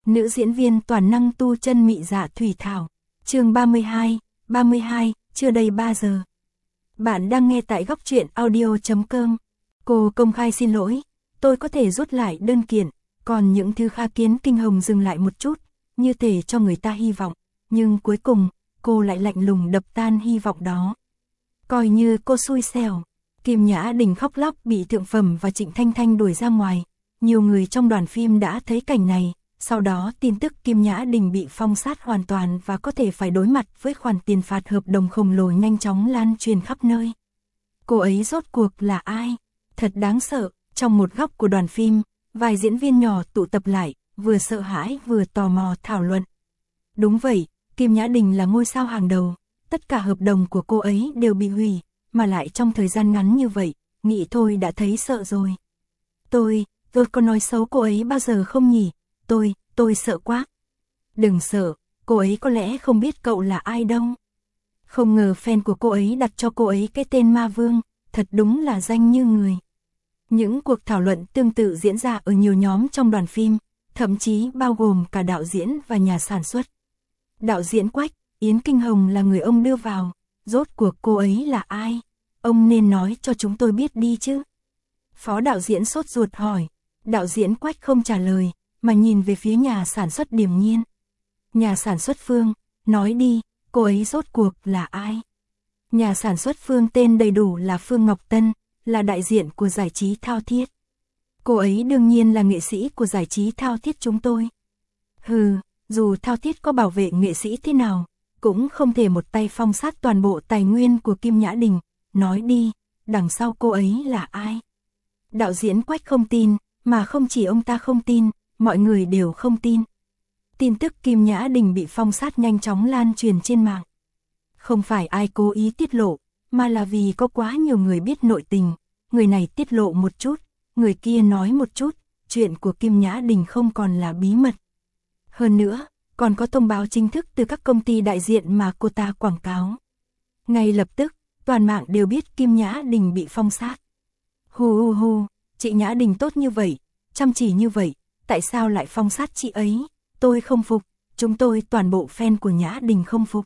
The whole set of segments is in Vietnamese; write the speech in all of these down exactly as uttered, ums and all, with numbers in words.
Nữ diễn viên toàn năng tu chân mị dạ Thủy Thảo. Chương ba mươi hai, ba mươi hai, chưa đầy ba giờ. Bạn đang nghe tại góc truyện audio chấm com. Cô công khai xin lỗi, tôi có thể rút lại đơn kiện, còn những thứ khác khiến Kinh Hồng dừng lại một chút, như thể cho người ta hy vọng, nhưng cuối cùng, cô lại lạnh lùng đập tan hy vọng đó. Coi như cô xui xẻo. Kim Nhã Đình khóc lóc bị Thượng Phẩm và Trịnh Thanh Thanh đuổi ra ngoài. Nhiều người trong đoàn phim đã thấy cảnh này, sau đó tin tức Kim Nhã Đình bị phong sát hoàn toàn và có thể phải đối mặt với khoản tiền phạt hợp đồng khổng lồ nhanh chóng lan truyền khắp nơi. Cô ấy rốt cuộc là ai? Thật đáng sợ. Trong một góc của đoàn phim, vài diễn viên nhỏ tụ tập lại, vừa sợ hãi vừa tò mò thảo luận. Đúng vậy, Kim Nhã Đình là ngôi sao hàng đầu, tất cả hợp đồng của cô ấy đều bị hủy, mà lại trong thời gian ngắn như vậy, nghĩ thôi đã thấy sợ rồi. Tôi, tôi có nói xấu cô ấy bao giờ không nhỉ? Tôi, tôi sợ quá. Đừng sợ, cô ấy có lẽ không biết cậu là ai đâu. Không ngờ fan của cô ấy đặt cho cô ấy cái tên Ma Vương, thật đúng là danh như người. Những cuộc thảo luận tương tự diễn ra ở nhiều nhóm trong đoàn phim, thậm chí bao gồm cả đạo diễn và nhà sản xuất. Đạo diễn Quách, Yến Kinh Hồng là người ông đưa vào, rốt cuộc cô ấy là ai? Ông nên nói cho chúng tôi biết đi chứ. Phó đạo diễn sốt ruột hỏi, đạo diễn Quách không trả lời, mà nhìn về phía nhà sản xuất điềm nhiên. Nhà sản xuất Phương, nói đi, cô ấy rốt cuộc là ai? Nhà sản xuất Phương tên đầy đủ là Phương Ngọc Tân, là đại diện của giải trí Thao Thiết. Cô ấy đương nhiên là nghệ sĩ của giải trí Thao Thiết chúng tôi. Hừ, dù Thao Thiết có bảo vệ nghệ sĩ thế nào, cũng không thể một tay phong sát toàn bộ tài nguyên của Kim Nhã Đình. Nói đi, đằng sau cô ấy là ai? Đạo diễn Quách không tin, mà không chỉ ông ta không tin, mọi người đều không tin. Tin tức Kim Nhã Đình bị phong sát nhanh chóng lan truyền trên mạng. Không phải ai cố ý tiết lộ, mà là vì có quá nhiều người biết nội tình. Người này tiết lộ một chút, người kia nói một chút, chuyện của Kim Nhã Đình không còn là bí mật. Hơn nữa, còn có thông báo chính thức từ các công ty đại diện mà cô ta quảng cáo. Ngay lập tức, toàn mạng đều biết Kim Nhã Đình bị phong sát. Hù hù hù, chị Nhã Đình tốt như vậy, chăm chỉ như vậy, tại sao lại phong sát chị ấy? Tôi không phục, chúng tôi toàn bộ fan của Nhã Đình không phục.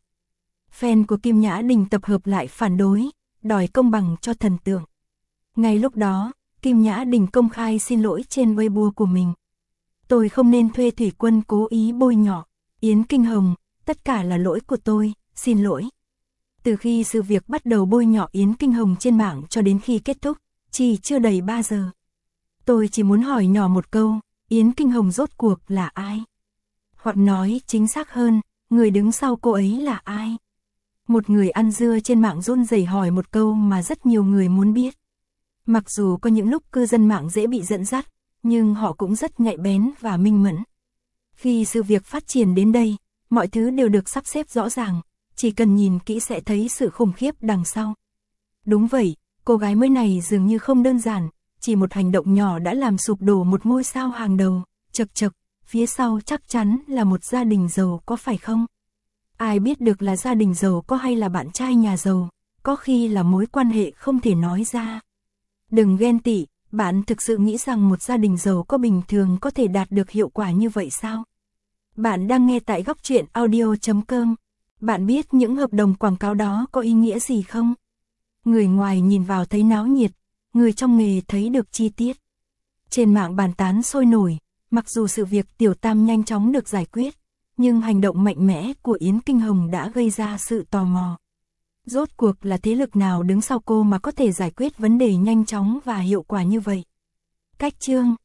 Fan của Kim Nhã Đình tập hợp lại phản đối, đòi công bằng cho thần tượng. Ngay lúc đó, Kim Nhã Đình công khai xin lỗi trên Weibo của mình. Tôi không nên thuê Thủy Quân cố ý bôi nhọ Yến Kinh Hồng, tất cả là lỗi của tôi, xin lỗi. Từ khi sự việc bắt đầu bôi nhọ Yến Kinh Hồng trên mạng cho đến khi kết thúc, chỉ chưa đầy ba giờ. Tôi chỉ muốn hỏi nhỏ một câu, Yến Kinh Hồng rốt cuộc là ai? Hoặc nói chính xác hơn, người đứng sau cô ấy là ai? Một người ăn dưa trên mạng run rẩy hỏi một câu mà rất nhiều người muốn biết. Mặc dù có những lúc cư dân mạng dễ bị dẫn dắt, nhưng họ cũng rất nhạy bén và minh mẫn. Khi sự việc phát triển đến đây, mọi thứ đều được sắp xếp rõ ràng, chỉ cần nhìn kỹ sẽ thấy sự khủng khiếp đằng sau. Đúng vậy, cô gái mới này dường như không đơn giản, chỉ một hành động nhỏ đã làm sụp đổ một ngôi sao hàng đầu, chật chật, phía sau chắc chắn là một gia đình giàu có phải không? Ai biết được là gia đình giàu có hay là bạn trai nhà giàu, có khi là mối quan hệ không thể nói ra. Đừng ghen tị, bạn thực sự nghĩ rằng một gia đình giàu có bình thường có thể đạt được hiệu quả như vậy sao? Bạn đang nghe tại góc truyện audio chấm com. Bạn biết những hợp đồng quảng cáo đó có ý nghĩa gì không? Người ngoài nhìn vào thấy náo nhiệt, người trong nghề thấy được chi tiết. Trên mạng bàn tán sôi nổi, mặc dù sự việc Tiểu Tam nhanh chóng được giải quyết, nhưng hành động mạnh mẽ của Yến Kinh Hồng đã gây ra sự tò mò. Rốt cuộc là thế lực nào đứng sau cô mà có thể giải quyết vấn đề nhanh chóng và hiệu quả như vậy? Cách chương